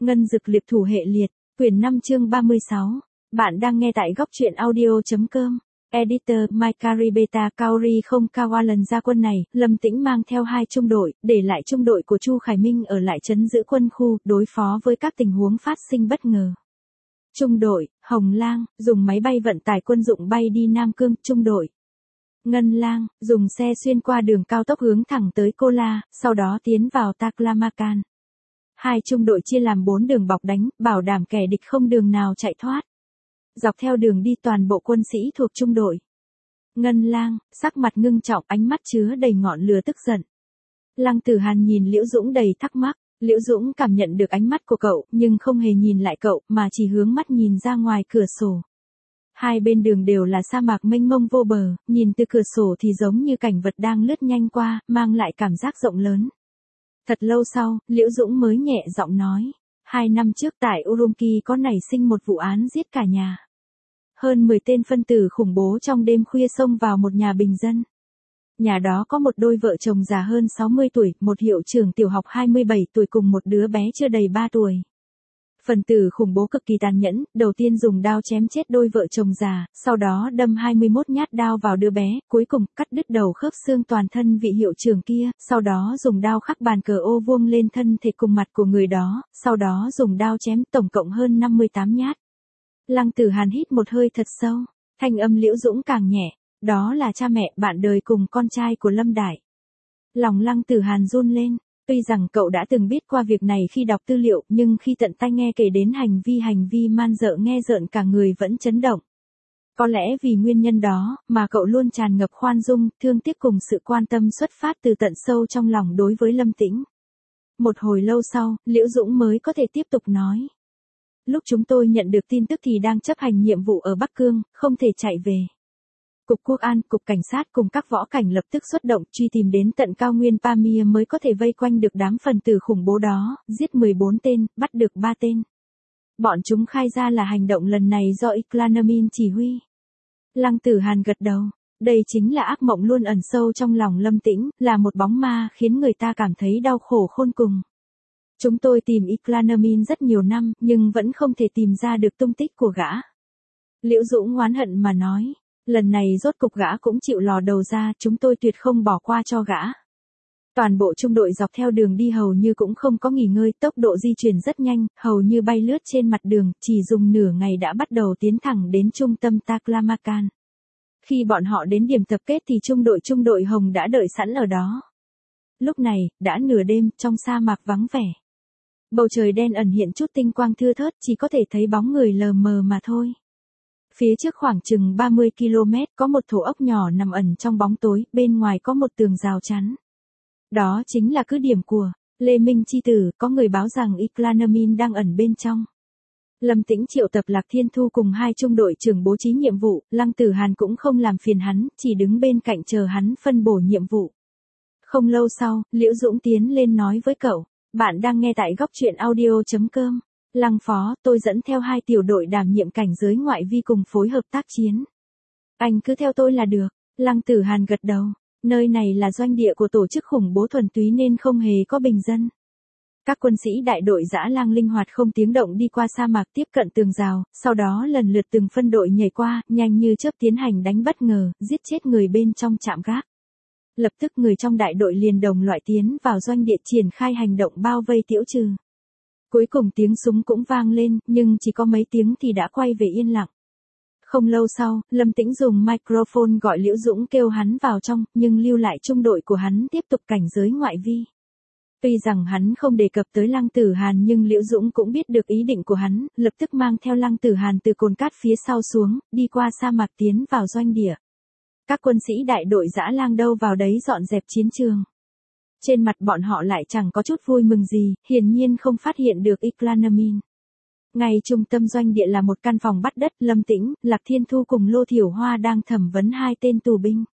Ngân dực liệt thủ hệ liệt, quyển 5 chương 36. Bạn đang nghe tại góc truyện audio.com. Editor Mykaribeta Kauri không Kawalan ra quân này, Lâm Tĩnh mang theo 2 trung đội, để lại trung đội của Chu Khải Minh ở lại trấn giữ quân khu, đối phó với các tình huống phát sinh bất ngờ. Trung đội, Hồng Lang, dùng máy bay vận tải quân dụng bay đi Nam Cương. Trung đội, Ngân Lang, dùng xe xuyên qua đường cao tốc hướng thẳng tới Kola, sau đó tiến vào Taklamakan. 2 trung đội chia làm 4 đường bọc đánh, bảo đảm kẻ địch không đường nào chạy thoát. Dọc theo đường đi toàn bộ quân sĩ thuộc trung đội Ngân Lang, sắc mặt ngưng trọng, ánh mắt chứa đầy ngọn lửa tức giận. Lăng Tử Hàn nhìn Liễu Dũng đầy thắc mắc, Liễu Dũng cảm nhận được ánh mắt của cậu, nhưng không hề nhìn lại cậu, mà chỉ hướng mắt nhìn ra ngoài cửa sổ. Hai bên đường đều là sa mạc mênh mông vô bờ, nhìn từ cửa sổ thì giống như cảnh vật đang lướt nhanh qua, mang lại cảm giác rộng lớn. Thật lâu sau, Liễu Dũng mới nhẹ giọng nói, 2 năm trước tại Urumqi có nảy sinh một vụ án giết cả nhà. Hơn 10 tên phân tử khủng bố trong đêm khuya xông vào một nhà bình dân. Nhà đó có một đôi vợ chồng già hơn 60 tuổi, một hiệu trưởng tiểu học 27 tuổi cùng một đứa bé chưa đầy 3 tuổi. Phần tử khủng bố cực kỳ tàn nhẫn, đầu tiên dùng đao chém chết đôi vợ chồng già, sau đó đâm 21 nhát đao vào đứa bé, cuối cùng cắt đứt đầu khớp xương toàn thân vị hiệu trưởng kia, sau đó dùng đao khắc bàn cờ ô vuông lên thân thể cùng mặt của người đó, sau đó dùng đao chém tổng cộng hơn 58 nhát. Lăng Tử Hàn hít một hơi thật sâu, thanh âm Liễu Dũng càng nhẹ, đó là cha mẹ, bạn đời cùng con trai của Lâm Đại. Lòng Lăng Tử Hàn run lên. Tuy rằng cậu đã từng biết qua việc này khi đọc tư liệu, nhưng khi tận tai nghe kể đến hành vi man dợ nghe rợn cả người vẫn chấn động. Có lẽ vì nguyên nhân đó, mà cậu luôn tràn ngập khoan dung, thương tiếc cùng sự quan tâm xuất phát từ tận sâu trong lòng đối với Lâm Tĩnh. Một hồi lâu sau, Liễu Dũng mới có thể tiếp tục nói. Lúc chúng tôi nhận được tin tức thì đang chấp hành nhiệm vụ ở Bắc Cương, không thể chạy về. Cục Quốc an, Cục Cảnh sát cùng các võ cảnh lập tức xuất động truy tìm đến tận cao nguyên Pamir mới có thể vây quanh được đám phần tử khủng bố đó, giết 14 tên, bắt được 3 tên. Bọn chúng khai ra là hành động lần này do Iklanamin chỉ huy. Lăng Tử Hàn gật đầu, đây chính là ác mộng luôn ẩn sâu trong lòng Lâm Tĩnh, là một bóng ma khiến người ta cảm thấy đau khổ khôn cùng. Chúng tôi tìm Iklanamin rất nhiều năm, nhưng vẫn không thể tìm ra được tung tích của gã. Liễu Dũng oán hận mà nói. Lần này rốt cục gã cũng chịu lò đầu ra, chúng tôi tuyệt không bỏ qua cho gã. Toàn bộ trung đội dọc theo đường đi hầu như cũng không có nghỉ ngơi, tốc độ di chuyển rất nhanh, hầu như bay lướt trên mặt đường, chỉ dùng nửa ngày đã bắt đầu tiến thẳng đến trung tâm Taklamakan. Khi bọn họ đến điểm tập kết thì trung đội Hồng đã đợi sẵn ở đó. Lúc này, đã nửa đêm, trong sa mạc vắng vẻ. Bầu trời đen ẩn hiện chút tinh quang thưa thớt, chỉ có thể thấy bóng người lờ mờ mà thôi. Phía trước khoảng chừng 30 km có một thổ ốc nhỏ nằm ẩn trong bóng tối, bên ngoài có một tường rào chắn. Đó chính là cứ điểm của Lê Minh Chi Tử, có người báo rằng Iklanamin đang ẩn bên trong. Lâm Tĩnh triệu tập Lạc Thiên Thu cùng 2 trung đội trưởng bố trí nhiệm vụ, Lăng Tử Hàn cũng không làm phiền hắn, chỉ đứng bên cạnh chờ hắn phân bổ nhiệm vụ. Không lâu sau, Liễu Dũng tiến lên nói với cậu, bạn đang nghe tại góc truyện audio.com. Lăng phó, tôi dẫn theo 2 tiểu đội đảm nhiệm cảnh giới ngoại vi cùng phối hợp tác chiến. Anh cứ theo tôi là được. Lăng Tử Hàn gật đầu. Nơi này là doanh địa của tổ chức khủng bố thuần túy nên không hề có bình dân. Các quân sĩ đại đội dã lang linh hoạt không tiếng động đi qua sa mạc tiếp cận tường rào, sau đó lần lượt từng phân đội nhảy qua, nhanh như chớp tiến hành đánh bất ngờ, giết chết người bên trong trạm gác. Lập tức người trong đại đội liền đồng loại tiến vào doanh địa triển khai hành động bao vây Tiễu Trừ. Cuối cùng tiếng súng cũng vang lên, nhưng chỉ có mấy tiếng thì đã quay về yên lặng. Không lâu sau, Lâm Tĩnh dùng microphone gọi Liễu Dũng kêu hắn vào trong, nhưng lưu lại trung đội của hắn tiếp tục cảnh giới ngoại vi. Tuy rằng hắn không đề cập tới Lăng Tử Hàn nhưng Liễu Dũng cũng biết được ý định của hắn, lập tức mang theo Lăng Tử Hàn từ cồn cát phía sau xuống, đi qua sa mạc tiến vào doanh địa. Các quân sĩ đại đội dã lang đâu vào đấy dọn dẹp chiến trường. Trên mặt bọn họ lại chẳng có chút vui mừng gì, hiển nhiên không phát hiện được Iklanamin. Ngay trung tâm doanh địa là một căn phòng bắt đất, Lâm Tĩnh, Lạc Thiên Thu cùng Lô Thiểu Hoa đang thẩm vấn 2 tên tù binh.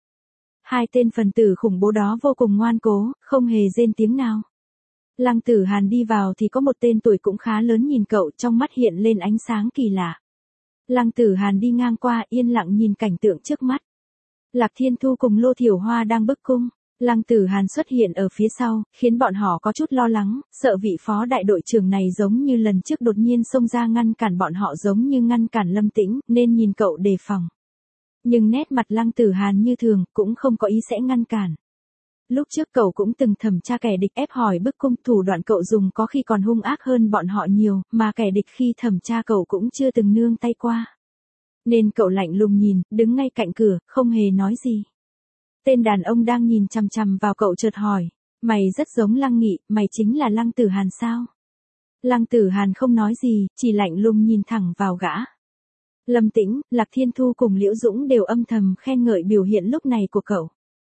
2 tên phần tử khủng bố đó vô cùng ngoan cố, không hề rên tiếng nào. Lăng Tử Hàn đi vào thì có một tên tuổi cũng khá lớn nhìn cậu, trong mắt hiện lên ánh sáng kỳ lạ. Lăng Tử Hàn đi ngang qua yên lặng nhìn cảnh tượng trước mắt. Lạc Thiên Thu cùng Lô Thiểu Hoa đang bức cung. Lăng Tử Hàn xuất hiện ở phía sau, khiến bọn họ có chút lo lắng, sợ vị phó đại đội trưởng này giống như lần trước đột nhiên xông ra ngăn cản bọn họ giống như ngăn cản Lâm Tĩnh, nên nhìn cậu đề phòng. Nhưng nét mặt Lăng Tử Hàn như thường, cũng không có ý sẽ ngăn cản. Lúc trước cậu cũng từng thẩm tra kẻ địch ép hỏi bức cung, thủ đoạn cậu dùng có khi còn hung ác hơn bọn họ nhiều, mà kẻ địch khi thẩm tra cậu cũng chưa từng nương tay qua. Nên cậu lạnh lùng nhìn, đứng ngay cạnh cửa, không hề nói gì. Tên đàn ông đang nhìn chằm chằm vào cậu chợt hỏi, mày rất giống Lăng Nghị, mày chính là Lăng Tử Hàn sao? Lăng Tử Hàn không nói gì, chỉ lạnh lùng nhìn thẳng vào gã. Lâm Tĩnh, Lạc Thiên Thu cùng Liễu Dũng đều âm thầm khen ngợi biểu hiện lúc này của cậu.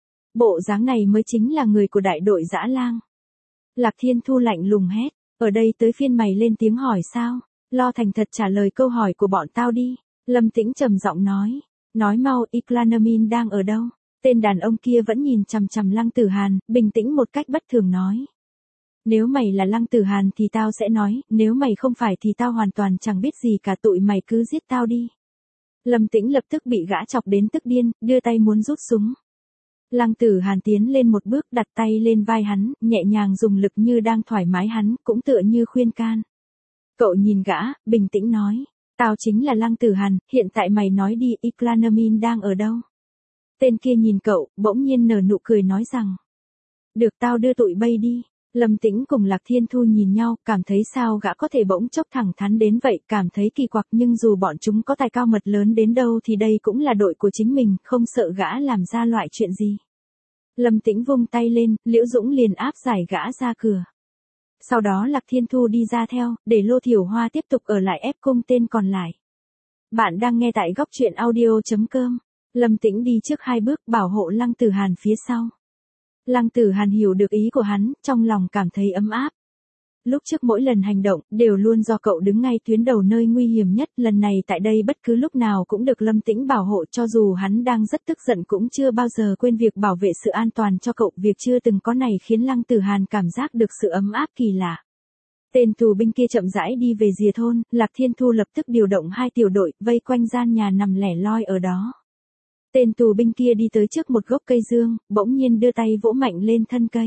Bộ dáng này mới chính là người của đại đội Dã Lang. Lạc Thiên Thu lạnh lùng hét, ở đây tới phiên mày lên tiếng hỏi sao? Lo thành thật trả lời câu hỏi của bọn tao đi. Lâm Tĩnh trầm giọng nói mau, Iclanamin đang ở đâu? Tên đàn ông kia vẫn nhìn chằm chằm Lăng Tử Hàn, bình tĩnh một cách bất thường nói. Nếu mày là Lăng Tử Hàn thì tao sẽ nói, nếu mày không phải thì tao hoàn toàn chẳng biết gì cả, tụi mày cứ giết tao đi. Lâm Tĩnh lập tức bị gã chọc đến tức điên, đưa tay muốn rút súng. Lăng Tử Hàn tiến lên một bước, đặt tay lên vai hắn, nhẹ nhàng dùng lực như đang thoải mái hắn, cũng tựa như khuyên can. Cậu nhìn gã, bình tĩnh nói, tao chính là Lăng Tử Hàn, hiện tại mày nói đi, Iclanamin đang ở đâu? Tên kia nhìn cậu, bỗng nhiên nở nụ cười nói rằng, được, tao đưa tụi bay đi. Lâm Tĩnh cùng Lạc Thiên Thu nhìn nhau, cảm thấy sao gã có thể bỗng chốc thẳng thắn đến vậy, cảm thấy kỳ quặc, nhưng dù bọn chúng có tài cao mật lớn đến đâu thì đây cũng là đội của chính mình, không sợ gã làm ra loại chuyện gì. Lâm Tĩnh vung tay lên, Liễu Dũng liền áp giải gã ra cửa. Sau đó Lạc Thiên Thu đi ra theo, để Lô Thiểu Hoa tiếp tục ở lại ép cung tên còn lại. Bạn đang nghe tại góc truyện audio.com. Lâm Tĩnh đi trước 2 bước, bảo hộ Lăng Tử Hàn phía sau. Lăng Tử Hàn hiểu được ý của hắn, trong lòng cảm thấy ấm áp. Lúc trước mỗi lần hành động, đều luôn do cậu đứng ngay tuyến đầu nơi nguy hiểm nhất, lần này tại đây bất cứ lúc nào cũng được Lâm Tĩnh bảo hộ, cho dù hắn đang rất tức giận cũng chưa bao giờ quên việc bảo vệ sự an toàn cho cậu, việc chưa từng có này khiến Lăng Tử Hàn cảm giác được sự ấm áp kỳ lạ. Tên tù binh kia chậm rãi đi về rìa thôn, Lạc Thiên Thu lập tức điều động 2 tiểu đội, vây quanh gian nhà nằm lẻ loi ở đó. Tên tù binh kia đi tới trước một gốc cây dương, bỗng nhiên đưa tay vỗ mạnh lên thân cây.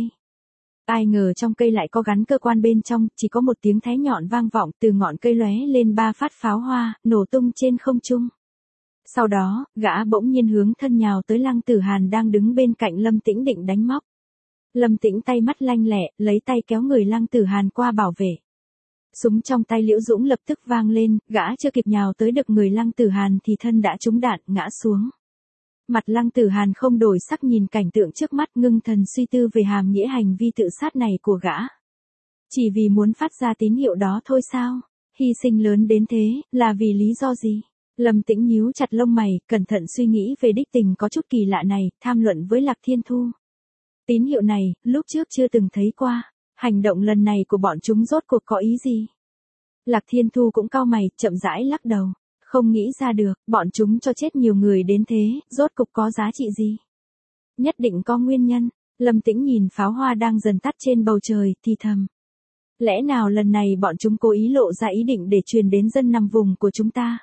Ai ngờ trong cây lại có gắn cơ quan bên trong, chỉ có một tiếng thé nhọn vang vọng, từ ngọn cây lóe lên 3 phát pháo hoa, nổ tung trên không trung. Sau đó, gã bỗng nhiên hướng thân nhào tới Lăng Tử Hàn đang đứng bên cạnh Lâm Tĩnh định đánh móc. Lâm Tĩnh tay mắt lanh lẹ, lấy tay kéo người Lăng Tử Hàn qua bảo vệ. Súng trong tay Liễu Dũng lập tức vang lên, gã chưa kịp nhào tới được người Lăng Tử Hàn thì thân đã trúng đạn, ngã xuống. Mặt Lăng Tử Hàn không đổi sắc nhìn cảnh tượng trước mắt, ngưng thần suy tư về hàm nghĩa hành vi tự sát này của gã. Chỉ vì muốn phát ra tín hiệu đó thôi sao? Hy sinh lớn đến thế, là vì lý do gì? Lâm Tĩnh nhíu chặt lông mày, cẩn thận suy nghĩ về đích tình có chút kỳ lạ này, tham luận với Lạc Thiên Thu. Tín hiệu này, lúc trước chưa từng thấy qua. Hành động lần này của bọn chúng rốt cuộc có ý gì? Lạc Thiên Thu cũng cau mày, chậm rãi lắc đầu. Không nghĩ ra được, bọn chúng cho chết nhiều người đến thế, rốt cục có giá trị gì? Nhất định có nguyên nhân. Lâm Tĩnh nhìn pháo hoa đang dần tắt trên bầu trời, thì thầm. Lẽ nào lần này bọn chúng cố ý lộ ra ý định để truyền đến dân nằm vùng của chúng ta?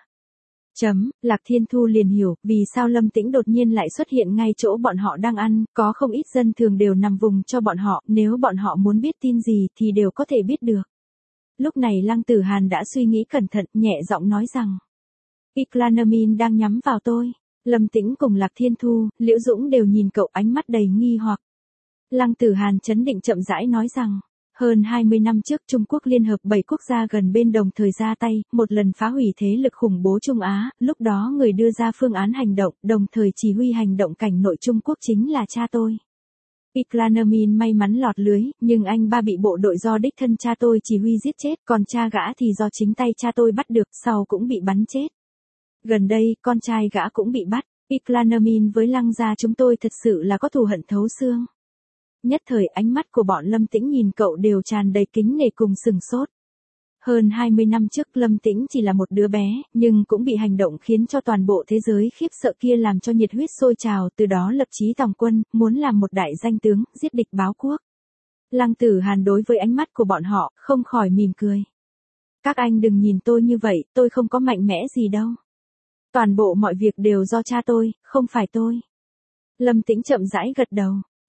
Lạc Thiên Thu liền hiểu, vì sao Lâm Tĩnh đột nhiên lại xuất hiện ngay chỗ bọn họ đang ăn, có không ít dân thường đều nằm vùng cho bọn họ, nếu bọn họ muốn biết tin gì thì đều có thể biết được. Lúc này Lăng Tử Hàn đã suy nghĩ cẩn thận, nhẹ giọng nói rằng. Iclanamin đang nhắm vào tôi. Lâm Tĩnh cùng Lạc Thiên Thu, Liễu Dũng đều nhìn cậu ánh mắt đầy nghi hoặc. Lăng Tử Hàn chấn định chậm rãi nói rằng, hơn 20 năm trước Trung Quốc liên hợp 7 quốc gia gần bên đồng thời ra tay, một lần phá hủy thế lực khủng bố Trung Á, lúc đó người đưa ra phương án hành động, đồng thời chỉ huy hành động cảnh nội Trung Quốc chính là cha tôi. Iclanamin may mắn lọt lưới, nhưng anh ba bị bộ đội do đích thân cha tôi chỉ huy giết chết, còn cha gã thì do chính tay cha tôi bắt được, sau cũng bị bắn chết. Gần đây, con trai gã cũng bị bắt, Iclanamin với Lăng gia chúng tôi thật sự là có thù hận thấu xương. Nhất thời ánh mắt của bọn Lâm Tĩnh nhìn cậu đều tràn đầy kính nể cùng sừng sốt. Hơn 20 năm trước Lâm Tĩnh chỉ là một đứa bé, nhưng cũng bị hành động khiến cho toàn bộ thế giới khiếp sợ kia làm cho nhiệt huyết sôi trào, từ đó lập chí tòng quân, muốn làm một đại danh tướng, giết địch báo quốc. Lăng Tử Hàn đối với ánh mắt của bọn họ, không khỏi mỉm cười. Các anh đừng nhìn tôi như vậy, tôi không có mạnh mẽ gì đâu. Toàn bộ mọi việc đều do cha tôi, không phải tôi. Lâm Tĩnh chậm rãi gật đầu.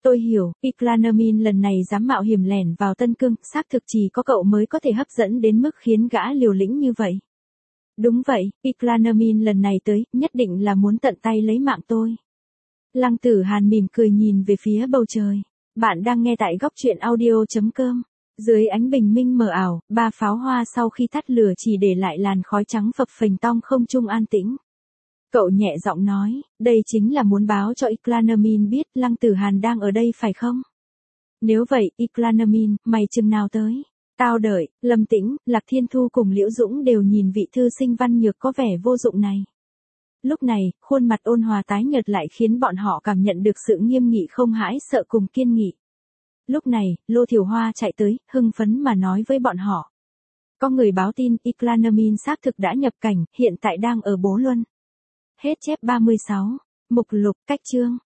Tôi hiểu, Iclanamin lần này dám mạo hiểm lẻn vào Tân Cương, xác thực chỉ có cậu mới có thể hấp dẫn đến mức khiến gã liều lĩnh như vậy. Đúng vậy, Iclanamin lần này tới, nhất định là muốn tận tay lấy mạng tôi. Lăng Tử Hàn mỉm cười nhìn về phía bầu trời. Bạn đang nghe tại góc truyện audio.com. Dưới ánh bình minh mờ ảo, ba pháo hoa sau khi tắt lửa chỉ để lại làn khói trắng phập phềnh tong không trung an tĩnh. Cậu nhẹ giọng nói, đây chính là muốn báo cho Iclanamin biết Lăng Tử Hàn đang ở đây phải không? Nếu vậy, Iclanamin, mày chừng nào tới? Tao đợi. Lâm Tĩnh, Lạc Thiên Thu cùng Liễu Dũng đều nhìn vị thư sinh văn nhược có vẻ vô dụng này. Lúc này, khuôn mặt ôn hòa tái nhợt lại khiến bọn họ cảm nhận được sự nghiêm nghị không hãi sợ cùng kiên nghị. Lúc này, Lô Thiểu Hoa chạy tới, hưng phấn mà nói với bọn họ. Có người báo tin Iclanamin xác thực đã nhập cảnh, hiện tại đang ở Bố Luân. Hết chép 36. Mục lục, cách chương.